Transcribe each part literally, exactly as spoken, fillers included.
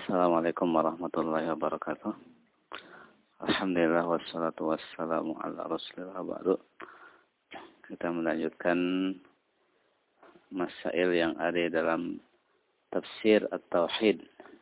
Assalamualaikum warahmatullahi wabarakatuh. Alhamdulillah wassalatu wassalamu ala rasulillah ba'du. Kita melanjutkan masail yang ada dalam tafsir at-tauhid.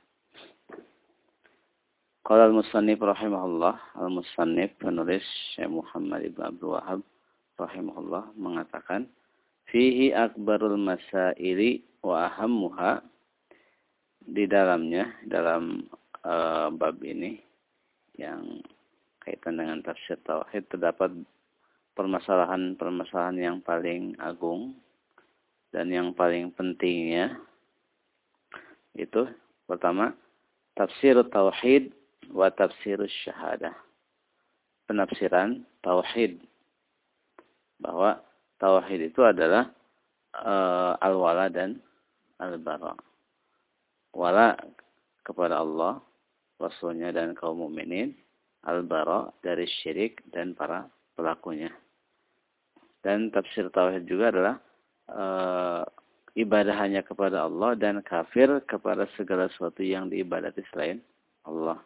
Qala al-musannif rahimahullah, al-musannif penulis Syekh Muhammad ibn Abdul Wahhab rahimahullah mengatakan, fihi akbarul masaili wa ahammuha, di dalamnya, dalam uh, bab ini yang kaitan dengan tafsir tauhid, terdapat permasalahan-permasalahan yang paling agung dan yang paling pentingnya. Itu pertama, tafsir tauhid wa tafsir syahadah. Penafsiran tauhid, bahwa tauhid itu adalah uh, al-wala dan al-bara. Wala kepada Allah, Rasulnya dan kaum mukminin, al-bara dari syirik dan para pelakunya. Dan tafsir tauhid juga adalah e, ibadah hanya kepada Allah dan kafir kepada segala sesuatu yang diibadati selain Allah.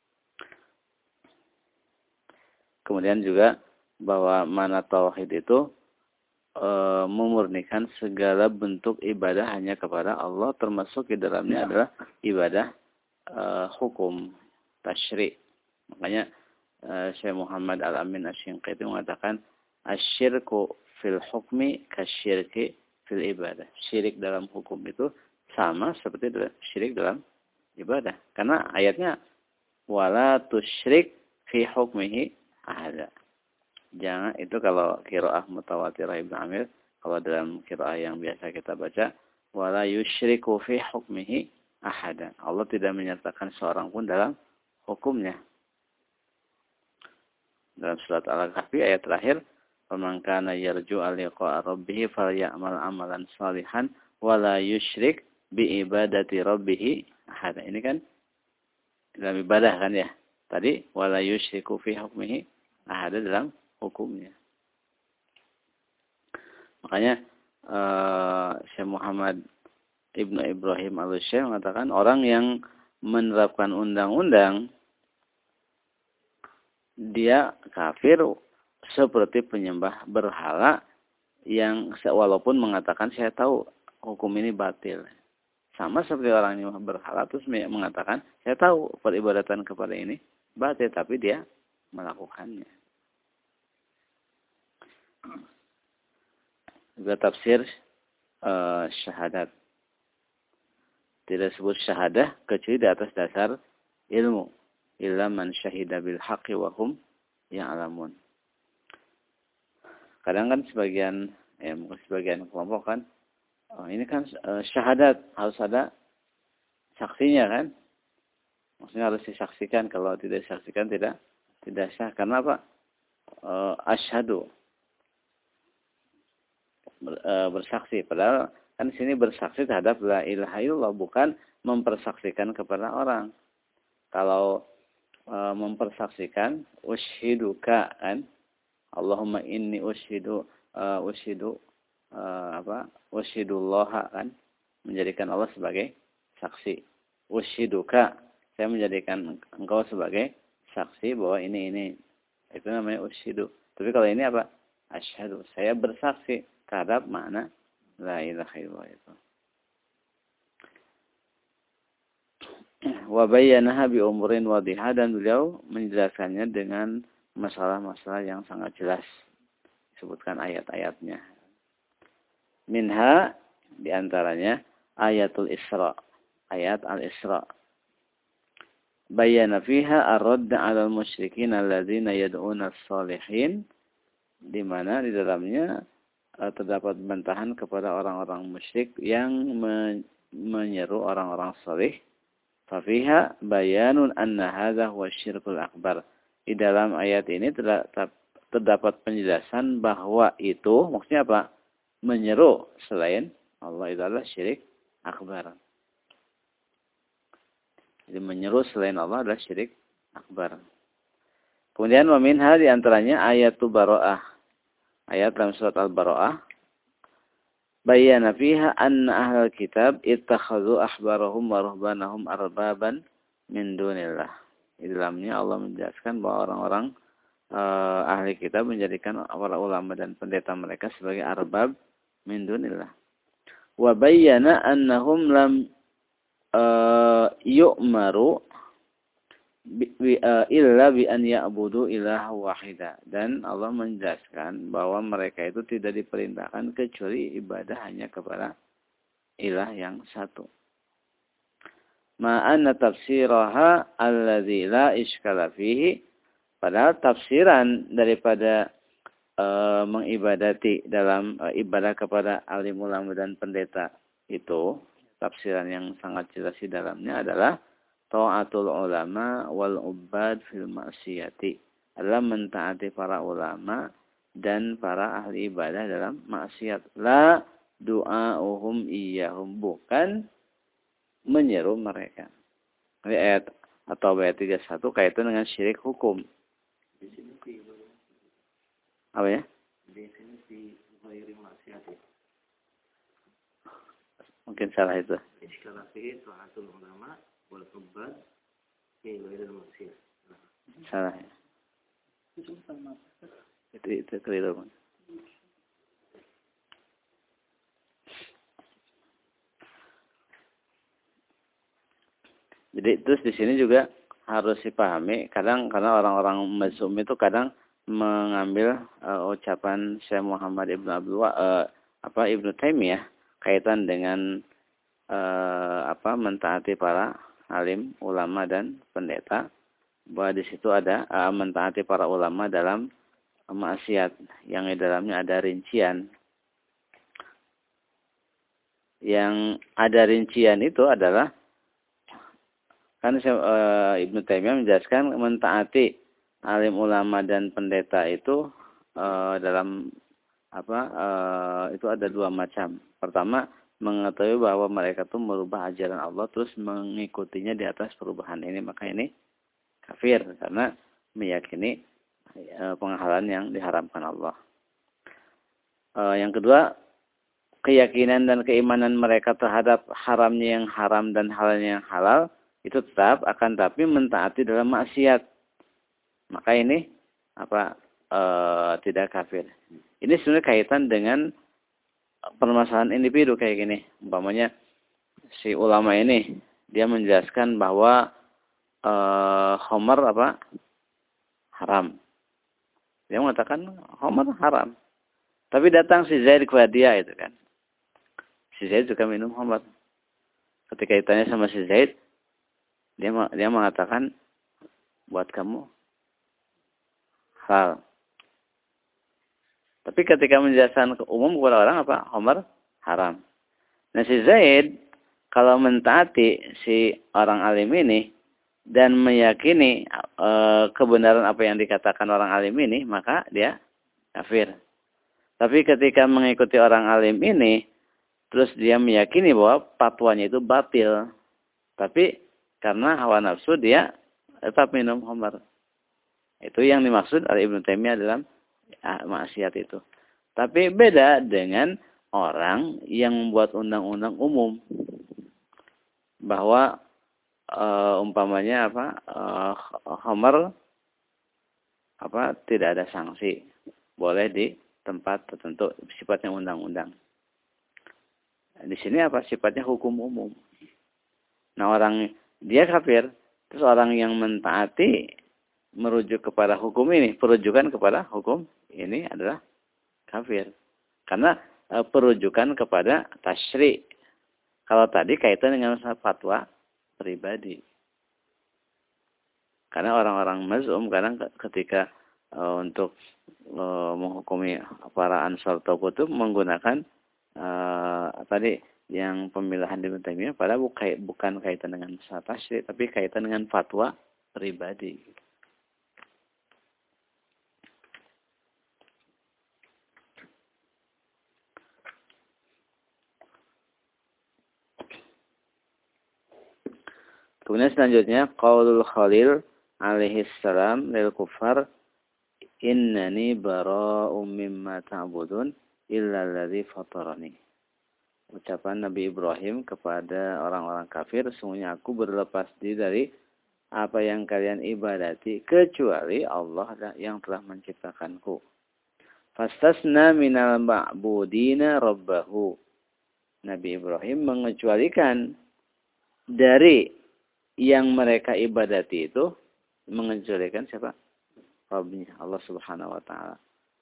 Kemudian juga bahwa mana tauhid itu E, memurnikan segala bentuk ibadah hanya kepada Allah, termasuk di dalamnya adalah ibadah e, hukum tasyri'. Makanya e, Syekh Muhammad Al-Amin Asy-Shinqiti mengatakan asyirku fil hukmi kasyirki fil ibadah. Syirik dalam hukum itu sama seperti syirik dalam ibadah. Karena ayatnya wala tusyrik fi hukmihi ahada. Jangan, itu kalau qiraah mutawatirah Ibnu Amir. Kalau dalam qiraah yang biasa kita baca, wala yusyriku fi hukmihi ahada. Allah tidak menyertakan seorang pun dalam hukumnya. Dalam surat Al-Kahfi ayat terakhir, "Faman kana yarju liqa'a rabbih falyamal amalan shalihan wala yusyrik bi ibadati rabbih ahada." Ini kan dalam ibadah kan ya. Tadi wala yusyriku fi hukmihi ahada dalam hukumnya. Makanya uh, Syekh Muhammad Ibnu Ibrahim Al-Syekh mengatakan orang yang menerapkan undang-undang dia kafir seperti penyembah berhala yang walaupun mengatakan saya tahu hukum ini batil. Sama seperti orang yang berhala terus mengatakan saya tahu peribadatan kepada ini batil, tapi dia melakukannya. Juga tafsir uh, syahadat. Tidak sebut syahadah kecuali di atas dasar ilmu. Illa man syahida bil haqqi wa hum ya'lamun. Kadang kan sebagian ya mungkin sebagian kelompok kan oh, ini kan uh, syahadat harus ada saksinya kan? Maksudnya harus disaksikan, kalau tidak disaksikan tidak tidak sah. Karena apa? Uh, asyhadu bersaksi, padahal kan di sini bersaksi terhadap la ilaha illallah, bukan mempersaksikan kepada orang. Kalau e, mempersaksikan ushiduka kan, Allahumma inni ushidu e, ushidu e, apa ushidullah kan, menjadikan Allah sebagai saksi. Ushiduka, saya menjadikan engkau sebagai saksi bahwa ini ini itu namanya ushidu. Tapi kalau ini apa? Asyhadu, saya bersaksi terhadap makna la ilaha illallah itu. Wa bayyanaha bi umurin wadihah, dan beliau menjelaskannya dengan masalah-masalah yang sangat jelas. Disebutkan ayat-ayatnya. Minha, diantaranya ayatul Isra, ayat al-Isra. Bayyana fiha ar-radd 'ala al-musyrikin alladzina yad'una as-salihin, di mana di dalamnya terdapat bantahan kepada orang-orang musyrik yang menyeru orang-orang saleh. Fafiha bayanun anna hadza huwa syirkul akbar. Di dalam ayat ini terdapat penjelasan bahwa itu maksudnya apa? Menyeru selain Allah itu adalah syirik akbar. Jadi menyeru selain Allah adalah syirik akbar. Kemudian wa minha, di antaranya ayatul Bara'ah. Ayat dalam surat Al-Bara'ah. Bayyana fiha anna ahlal kitab ittakhadhu ahbarahum wa ruhbanahum arbaban min dunillah. Di dalamnya Allah menjelaskan bahwa orang-orang uh, ahli kitab menjadikan para ulama dan pendeta mereka sebagai arbab min dunillah. Wa bayyana annahum lam uh, yu'maru bi, uh, illa bi an ya'budu ilaha wahida. Dan Allah menjelaskan bahwa mereka itu tidak diperintahkan kecuali ibadah hanya kepada ilah yang satu. Ma'anna tafsiraha alladzi la iskala fihi. Padahal tafsiran daripada e, mengibadati dalam e, ibadah kepada alim ulama dan pendeta itu, tafsiran yang sangat jelas di dalamnya adalah ta'atul ulama wal ubbad fil ma'siyati. Adalah mentaati para ulama dan para ahli ibadah dalam maksiat. La du'a'uhum iyyahum, bukan menyeru mereka. Ini ayat atau ayat tiga puluh satu kaitan dengan syirik hukum. Apa ya? Mungkin salah itu. Salah ya. Itu itu keliru. Jadi terus di sini juga harus dipahami, kadang karena orang-orang mazhum itu kadang mengambil uh, ucapan Syekh Muhammad Ibnu Abdul uh, apa Ibnu Taimiyah kaitan dengan uh, apa mentaati para alim, ulama dan pendeta, bahwa di situ ada uh, mentaati para ulama dalam maksiat yang di dalamnya ada rincian. Yang ada rincian itu adalah kan uh, Ibnu Taimiyah menjelaskan mentaati alim ulama dan pendeta itu uh, dalam apa uh, itu ada dua macam. Pertama, mengetahui bahwa mereka itu merubah ajaran Allah terus mengikutinya di atas perubahan ini, maka ini kafir karena meyakini uh, penghalalan yang diharamkan Allah. Uh, yang kedua, keyakinan dan keimanan mereka terhadap haramnya yang haram dan halalnya yang halal itu tetap, akan tapi mentaati dalam maksiat. Maka ini apa e, tidak kafir. Ini sebenarnya kaitan dengan permasalahan individu kayak gini. Umpamanya si ulama ini dia menjelaskan bahwa e, khamar apa haram. Dia mengatakan khamar haram. Tapi datang si Zaid kepada dia itu kan. Si Zaid juga minum khamar. Ketika ditanya sama si Zaid, Dia dia mengatakan buat kamu hal. Tapi ketika menjelaskan ke umum kepada orang apa? Khamar haram. Nah si Zaid kalau mentaati si orang alim ini dan meyakini e, kebenaran apa yang dikatakan orang alim ini, maka dia kafir. Tapi ketika mengikuti orang alim ini, terus dia meyakini bahwa fatwanya itu batil. Tapi karena hawa nafsu dia tetap minum khamar. Itu yang dimaksud oleh Ibnu Taimiyah dalam ya, maksiat itu. Tapi beda dengan orang yang membuat undang-undang umum bahwa e, umpamanya apa e, khamar apa tidak ada sanksi, boleh di tempat tertentu, sifatnya undang-undang. Di sini apa sifatnya hukum umum. Nah orang dia kafir, terus orang yang mentaati merujuk kepada hukum ini, perujukan kepada hukum ini adalah kafir. Karena e, perujukan kepada tasyri'. Kalau tadi kaitan dengan fatwa pribadi. Karena orang-orang mazhum kadang ketika e, untuk e, menghukumi para ansar tauhid itu menggunakan e, tadi yang pemilahan di Ibnu Taimiyah pada bukan kaitan dengan masalah tasyri', tapi kaitan dengan fatwa pribadi. Kemudian selanjutnya qaulul Khalil alaihi salam lil kuffar innani bara'um mimma ta'budun illa alladzi fatarani. Ucapan Nabi Ibrahim kepada orang-orang kafir, sesungguhnya aku berlepas diri dari apa yang kalian ibadati kecuali Allah yang telah menciptakanku. Fastasna minal ma'budina rabbahu. Nabi Ibrahim mengecualikan dari yang mereka ibadati itu, mengecualikan siapa? Rabbnya, Allah Subhanahu wa taala.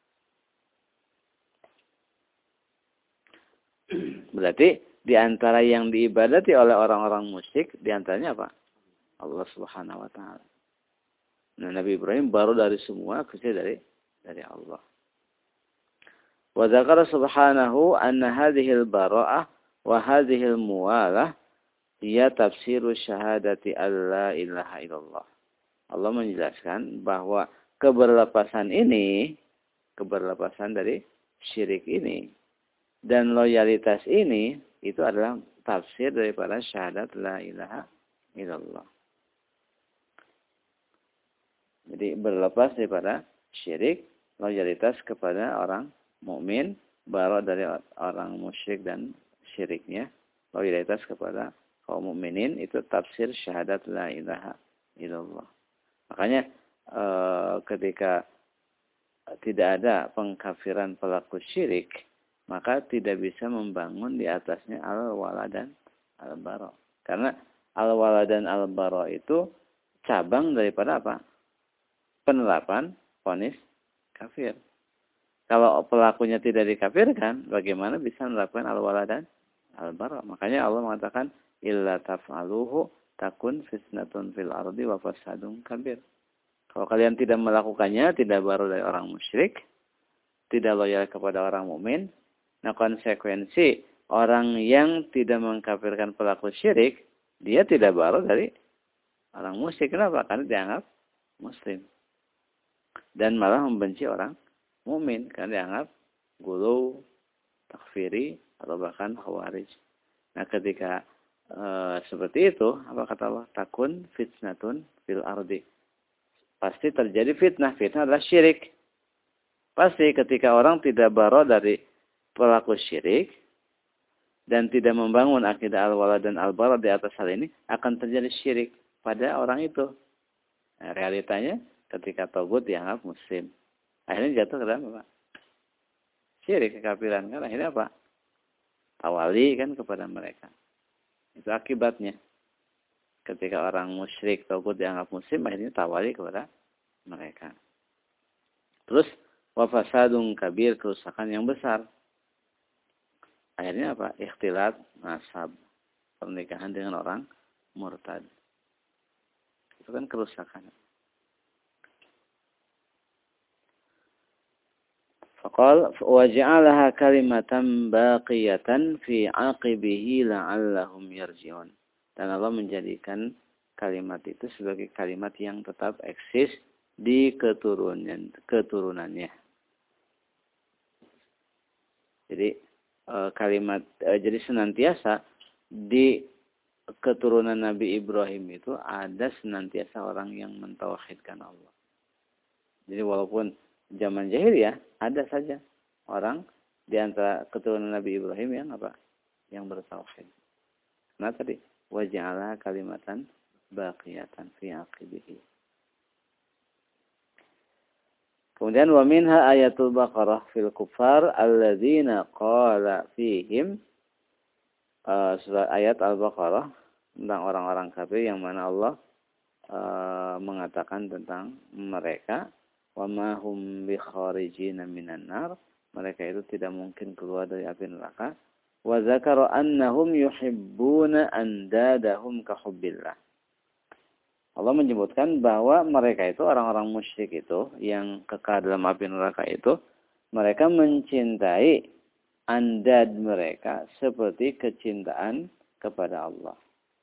Berarti di antara yang diibadati oleh orang-orang musyrik, di antaranya apa? Allah Subhanahu wa taala. Nah, Nabi Ibrahim baru dari semua kecuali dari dari Allah. Wa dzakara subhanahu anna hadhihi al-bara'ah wa hadhihi al-muwalah hiya tafsiru syahadati alla ilaha illallah. Allah menjelaskan bahwa keberlepasan ini, keberlepasan dari syirik ini dan loyalitas ini itu adalah tafsir daripada syahadat la ilaha illallah. Jadi berlepas daripada syirik, loyalitas kepada orang mukmin, bara dari orang musyrik dan syiriknya, loyalitas kepada kaum mukminin itu tafsir syahadat la ilaha illallah. Makanya e, ketika tidak ada pengkafiran pelaku syirik, maka tidak bisa membangun di atasnya al-wala dan al-bara. Karena al-wala dan al-bara itu cabang daripada apa? Penerapan vonis kafir. Kalau pelakunya tidak dikafirkan, bagaimana bisa menerapkan al-wala dan al-bara? Makanya Allah mengatakan, illa taf'aluhu takun fitnatun fil ardi wa fasadun kabir. Kalau kalian tidak melakukannya, tidak baru dari orang musyrik, tidak loyal kepada orang mukmin, nah konsekuensi orang yang tidak mengkafirkan pelaku syirik, dia tidak baru dari orang musyrik. Kenapa? Karena dianggap muslim. Dan malah membenci orang mukmin karena dianggap gulu, takfiri, atau bahkan khawarij. Nah ketika e, seperti itu, apa kata Allah? Takun fitnatun fil ardi. Pasti terjadi fitnah. Fitnah adalah syirik. Pasti ketika orang tidak baro dari pelaku syirik dan tidak membangun akidah al-wala dan al-bara di atas hal ini, akan terjadi syirik pada orang itu. Nah, realitanya ketika togut dianggap muslim. Akhirnya jatuh ke dalam apa? Syirik, kekafiran. Kan akhirnya apa? Tawali kan kepada mereka. Itu akibatnya. Ketika orang musyrik togut dianggap muslim, akhirnya tawali kepada mereka. Terus wafasadun kabir, kerusakan yang besar. Akhirnya apa? Ikhtilat nasab, pernikahan dengan orang murtad. Itu kan kerusakan. Faqal waja'alaha kalimatan baqiyatan fi 'aqibihi la'allahum yarji'un. Dan Allah menjadikan kalimat itu sebagai kalimat yang tetap eksis di keturunan keturunannya. Jadi kalimat jadi senantiasa di keturunan Nabi Ibrahim itu ada senantiasa orang yang mentauhidkan Allah. Jadi walaupun zaman jahiliyah ada saja orang di antara keturunan Nabi Ibrahim yang apa? Yang bertauhid. Nah tadi waja'ala kalimatan baqiyatan fi aqibihi. Kemudian wa minha ayatul Baqarah fil kuffar alladzina qala fihim, uh, surat ayat Al-Baqarah tentang orang-orang kafir yang mana Allah uh, mengatakan tentang mereka wa ma hum bi kharijina minan nar, mereka itu tidak mungkin keluar dari api neraka. Wa zakara annahum yuhibbuna andadahum ka hubbillah. Allah menyebutkan bahwa mereka itu orang-orang musyrik itu yang kekal dalam api neraka itu, mereka mencintai andad mereka seperti kecintaan kepada Allah.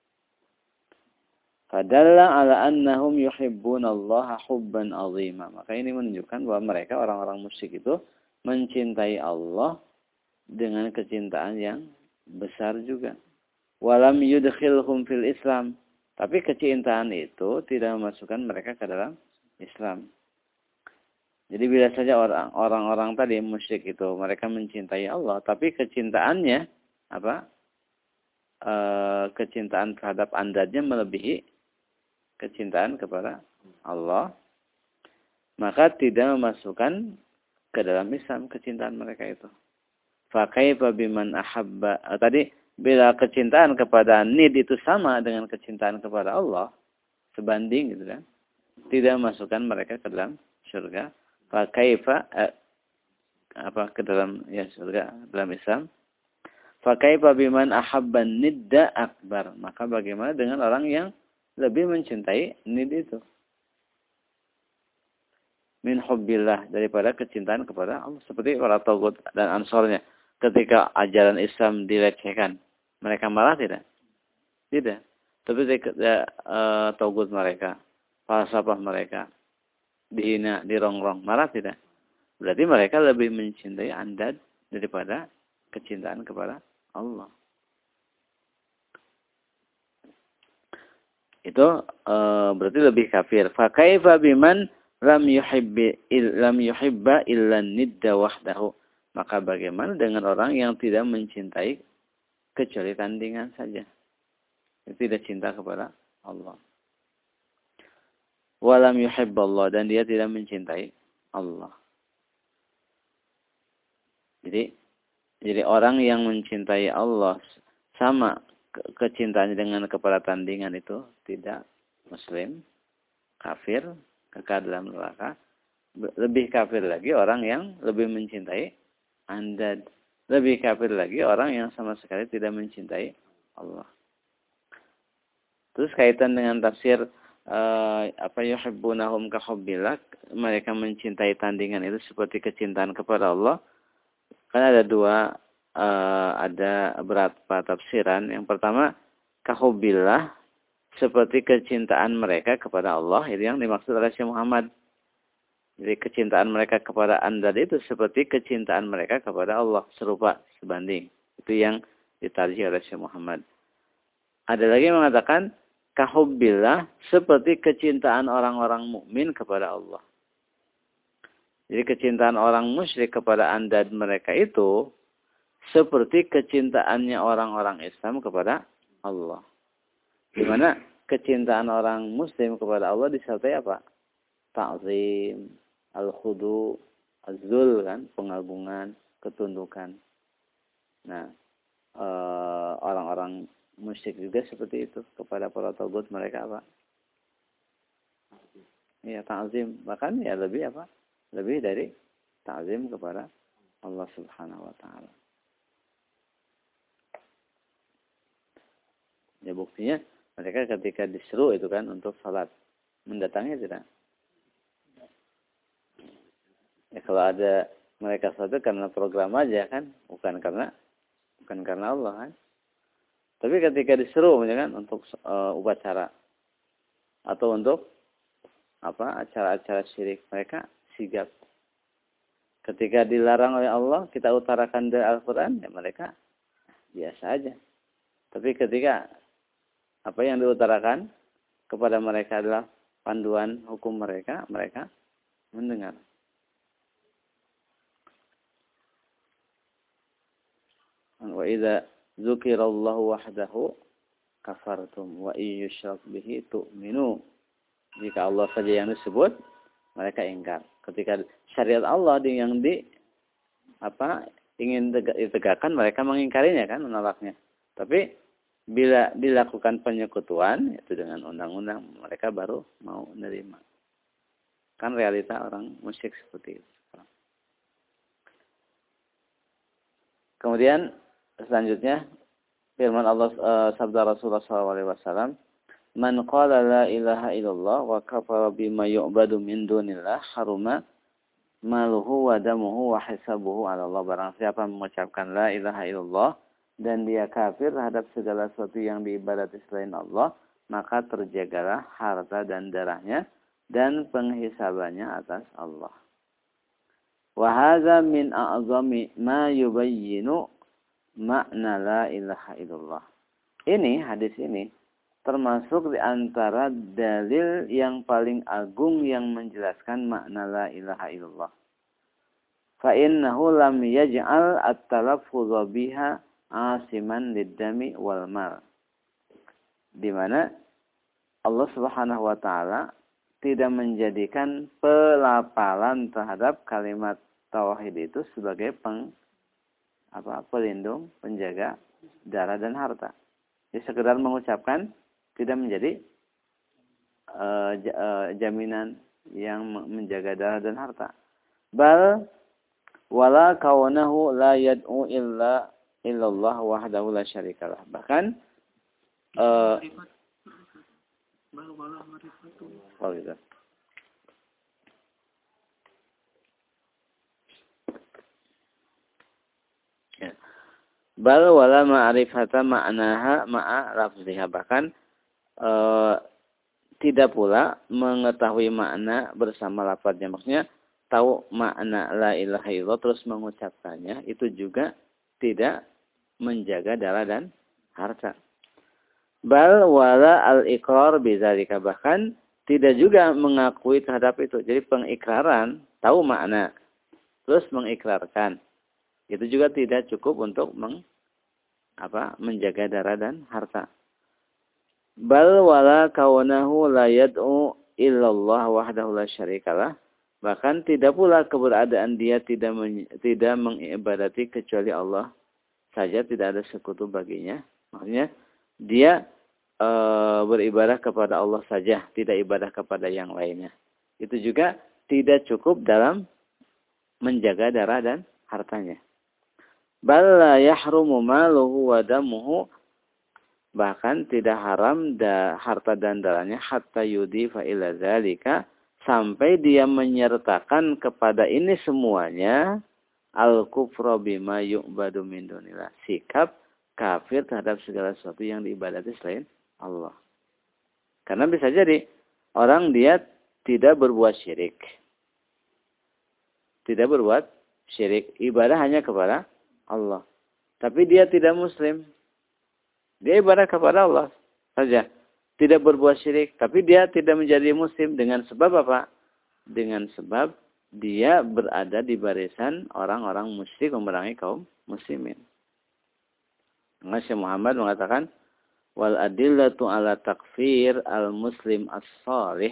Fadalla ala annahum yuhibbunallaha hubban azima. Maka ini menunjukkan bahwa mereka orang-orang musyrik itu mencintai Allah dengan kecintaan yang besar juga. Walam yudkhilhum fil Islam. Tapi kecintaan itu tidak memasukkan mereka ke dalam Islam. Jadi bila saja orang orang-orang tadi musyrik itu mereka mencintai Allah, tapi kecintaannya apa? E, kecintaan terhadap andadnya melebihi kecintaan kepada Allah, maka tidak memasukkan ke dalam Islam kecintaan mereka itu. Fa kaifa biman ahabba, tadi bila kecintaan kepada nid itu sama dengan kecintaan kepada Allah, sebanding gitu kan, tidak memasukkan mereka ke dalam surga. Fa kaifa eh, apa ke dalam ya surga dalam Islam. Fa kaifa biman ahabba nidda akbar, maka bagaimana dengan orang yang lebih mencintai nid itu min hubbillah, daripada kecintaan kepada Allah, seperti para tagut dan ansornya ketika ajaran Islam dilecehkan, mereka marah tidak? Tidak. Tapi ketika uh, tagut mereka, falsafah mereka dihina, dirongrong, marah tidak? Berarti mereka lebih mencintai andad daripada kecintaan kepada Allah. Itu e, berarti lebih kafir. Fa kaifa biman lam yuhibbi lam yuhibba illa nidda wahdahu. Maka bagaimana dengan orang yang tidak mencintai kecuali tandingan saja. Tidak cinta kepada Allah. Wa lam yuhibballah, dan dia tidak mencintai Allah. Jadi jadi orang yang mencintai Allah sama kecintaannya dengan kepada tandingan itu tidak muslim, kafir, kekal dalam neraka. Lebih kafir lagi orang yang lebih mencintai andad. Lebih kafir lagi orang yang sama sekali tidak mencintai Allah. Terus kaitan dengan tafsir uh, apa yuhibbunahum ka hubbillah, mereka mencintai tandingan itu seperti kecintaan kepada Allah. Kan ada dua Uh, ada beberapa tafsiran. Yang pertama, kahubbillah, seperti kecintaan mereka kepada Allah, itu yang dimaksud oleh Syekh Muhammad. Jadi kecintaan mereka kepada andad itu seperti kecintaan mereka kepada Allah, serupa, sebanding. Itu yang ditarjih oleh Syekh Muhammad. Ada lagi yang mengatakan kahubbillah, seperti kecintaan orang-orang mukmin kepada Allah. Jadi kecintaan orang musyrik kepada andad mereka itu seperti kecintaannya orang-orang Islam kepada Allah. Di mana kecintaan orang Muslim kepada Allah disertai apa? Ta'zim, al-khudu, az-zul, kan, pengagungan, ketundukan. Nah, orang-orang musyrik juga seperti itu kepada para tagut, mereka apa? Iya, ta'zim, bahkan ya lebih apa? Lebih dari ta'zim kepada Allah Subhanahu wa taala. Ya buktinya mereka ketika disuruh itu kan untuk salat, mendatangi tidak? Ya kalau ada mereka salat karena program aja kan, bukan karena bukan karena Allah kan. Tapi ketika disuruh ya kan untuk uh, upacara atau untuk apa acara-acara syirik, mereka sigap. Ketika dilarang oleh Allah, kita utarakan dari Al-Quran, ya mereka biasa aja. Tapi ketika apa yang diutarakan kepada mereka adalah panduan hukum mereka, mereka mendengar. Wa idza dzukirallahu wahdahu kafartum wa iyyushrak bihi tu'minu. Jika Allah saja yang disebut, mereka ingkar. Ketika syariat Allah yang di apa ingin ditegakkan, mereka mengingkarinya kan, menolaknya. Tapi bila dilakukan penyekutuan, itu dengan undang-undang, mereka baru mau menerima. Kan realita orang musyrik seperti itu. Kemudian selanjutnya firman Allah, uh, sabda Rasulullah shallallahu alaihi wasallam, "Man qala la ilaha illallah wa kafara bima yu'badu min dunillah haruma maluhu wa damuhu wa hisabuhu 'ala Allah." Barang siapa mengucapkan la ilaha illallah dan dia kafir terhadap segala sesuatu yang diibadati selain Allah, maka terjagalah harta dan darahnya dan penghisabannya atas Allah. Wa hadza min a'zami ma yubayyinu makna la ilaha illallah. Ini hadis ini termasuk di antara dalil yang paling agung yang menjelaskan makna la ilaha illallah. Fa innahu lam yaj'al at-talaffuz biha asiman lid-dami wal mal. Di mana Allah Subhanahu wa taala tidak menjadikan pelapalan terhadap kalimat tauhid itu sebagai peng apa pelindung, penjaga darah dan harta. Jadi sekedar mengucapkan tidak menjadi uh, uh, jaminan yang menjaga darah dan harta. Bal wala kaunahu la yad'u illa illallah wahdahu la syarikalah. Bahkan uh, oh gitu. Ya. Bal wala ma'rifata ma'naha ma'a lafziha. Bahkan uh, tidak pula mengetahui makna bersama lafadznya. Maksudnya tahu makna la ilaha illallah terus mengucapkannya itu juga tidak menjaga darah dan harta. Bal wala al-iqrar bidzalika, bahkan tidak juga mengakui terhadap itu. Jadi pengikraran, tahu makna, terus mengikrarkan. Itu juga tidak cukup untuk meng, apa, menjaga darah dan harta. Bal wala kaunahu la yad'u illallah wahdahu la syarikalah. Bahkan tidak pula keberadaan dia tidak men, tidak mengibadati kecuali Allah saja, tidak ada sekutu baginya. Maksudnya dia e, beribadah kepada Allah saja, tidak ibadah kepada yang lainnya. Itu juga tidak cukup dalam menjaga darah dan hartanya. Bal la yahrumu maluhu wa damuhu, bahkan tidak haram da, harta dan darahnya hatta yudifa ila dzalika, sampai dia menyertakan kepada ini semuanya al-kufra bima yu'badu min dunillah, sikap kafir terhadap segala sesuatu yang diibadati selain Allah. Karena bisa jadi orang dia tidak berbuat syirik. Tidak berbuat syirik, ibadah hanya kepada Allah. Tapi dia tidak muslim. Dia ibadah kepada Allah saja. Tidak berbuat syirik, tapi dia tidak menjadi muslim dengan sebab apa? Dengan sebab dia berada di barisan orang-orang musyrik memerangi kaum muslimin. Syekh Muhammad mengatakan, wal adillatu ala takfir al-muslim as-salih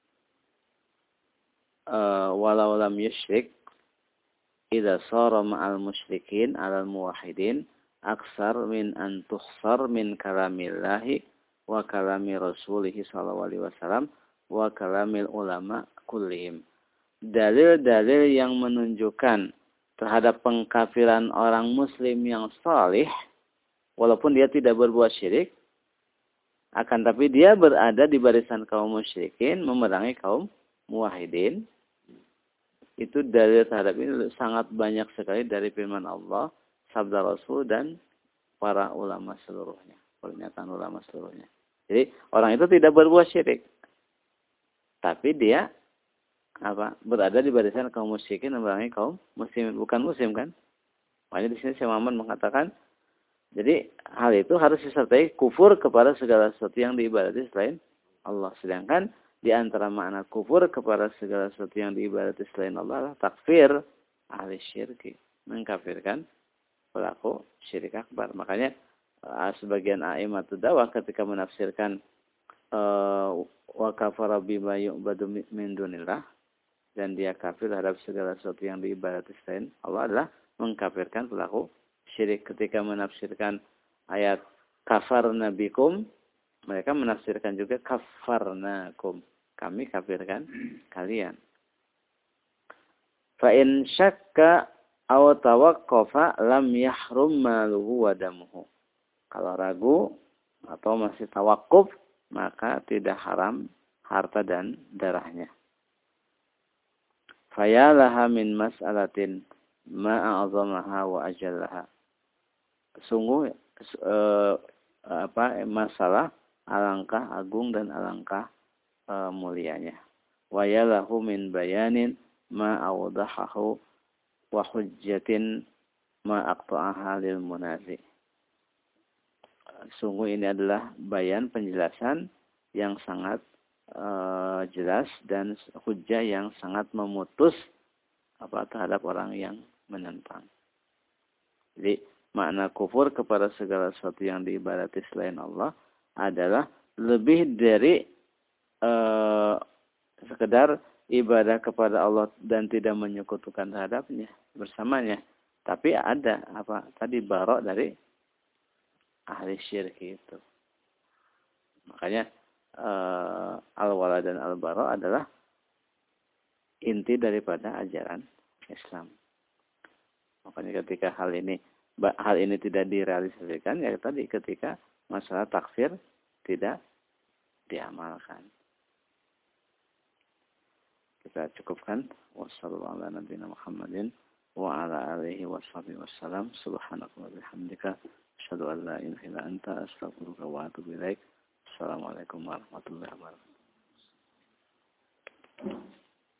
uh, walau lam yusyrik idza sara ma'al musyrikin 'alal muwahhidin aksar min an tukhsar min kalamillahi wa kalami rasulihi sallallahu alaihi wasallam wa kalamil ulama kullihim. Dalil-dalil yang menunjukkan terhadap pengkafiran orang muslim yang salih, walaupun dia tidak berbuat syirik, akan tapi dia berada di barisan kaum musyrikin memerangi kaum muwahhidin. Itu dalil terhadap ini sangat banyak sekali dari firman Allah, sabda Rasul, dan para ulama seluruhnya. Pernyataan ulama seluruhnya. Jadi orang itu tidak berbuat syirik. Tapi dia apa berada di barisan kaum musyrikin memerangi kaum muslimin. Bukan muslim kan? Makanya di sini Syekh Muhammad mengatakan, jadi hal itu harus disertai kufur kepada segala sesuatu yang diibadati selain Allah. Sedangkan di antara makna kufur kepada segala sesuatu yang diibadati selain Allah adalah takfir ahli syirki, mengkafirkan pelaku syirik akbar. Makanya sebagian a'immatud dakwah ketika menafsirkan wa kafara bima yu'badu min dunillah, dan dia kafir terhadap segala sesuatu yang diibadati selain Allah, adalah mengkafirkan pelaku syirik. Ketika menafsirkan ayat kafarna bikum, mereka menafsirkan juga kafarnakum, kami kafirkan kalian. Fa in syakka aw tawaqqafa lam yahrum maluhu wa damuhu. Kalau ragu atau masih tawakuf, maka tidak haram harta dan darahnya. Fayalaha min mas'alatin ma'azamaha wa ajallaha. Sungguh eh, apa masalah alangkah agung dan alangkah eh, mulianya. Wayalahu min bayanin ma'awdahahu wa hujjatin ma'aqta'aha lil munazi. Sungguh ini adalah bayan, penjelasan yang sangat uh, jelas dan hujjah yang sangat memutus apa terhadap orang yang menentang. Jadi makna kufur kepada segala sesuatu yang diibadati selain Allah adalah lebih dari eh, sekedar ibadah kepada Allah dan tidak menyekutukan terhadapnya bersamanya. Tapi ada apa tadi barok dari ahli syirik itu. Makanya eh, al-wala dan al-bara adalah inti daripada ajaran Islam. Makanya ketika hal ini hal ini tidak direalisasikan, ya tadi ketika masalah takfir tidak diamalkan. Kita cukupkan. Wassalamualaikum warahmatullahi wabarakatuh. Wa ala alihi washabihi wassalam. Subhanaka wa bihamdika asyhadu an la ilaha illa anta astaghfiruka wa atubu ilaik. Assalamualaikum warahmatullahi wabarakatuh.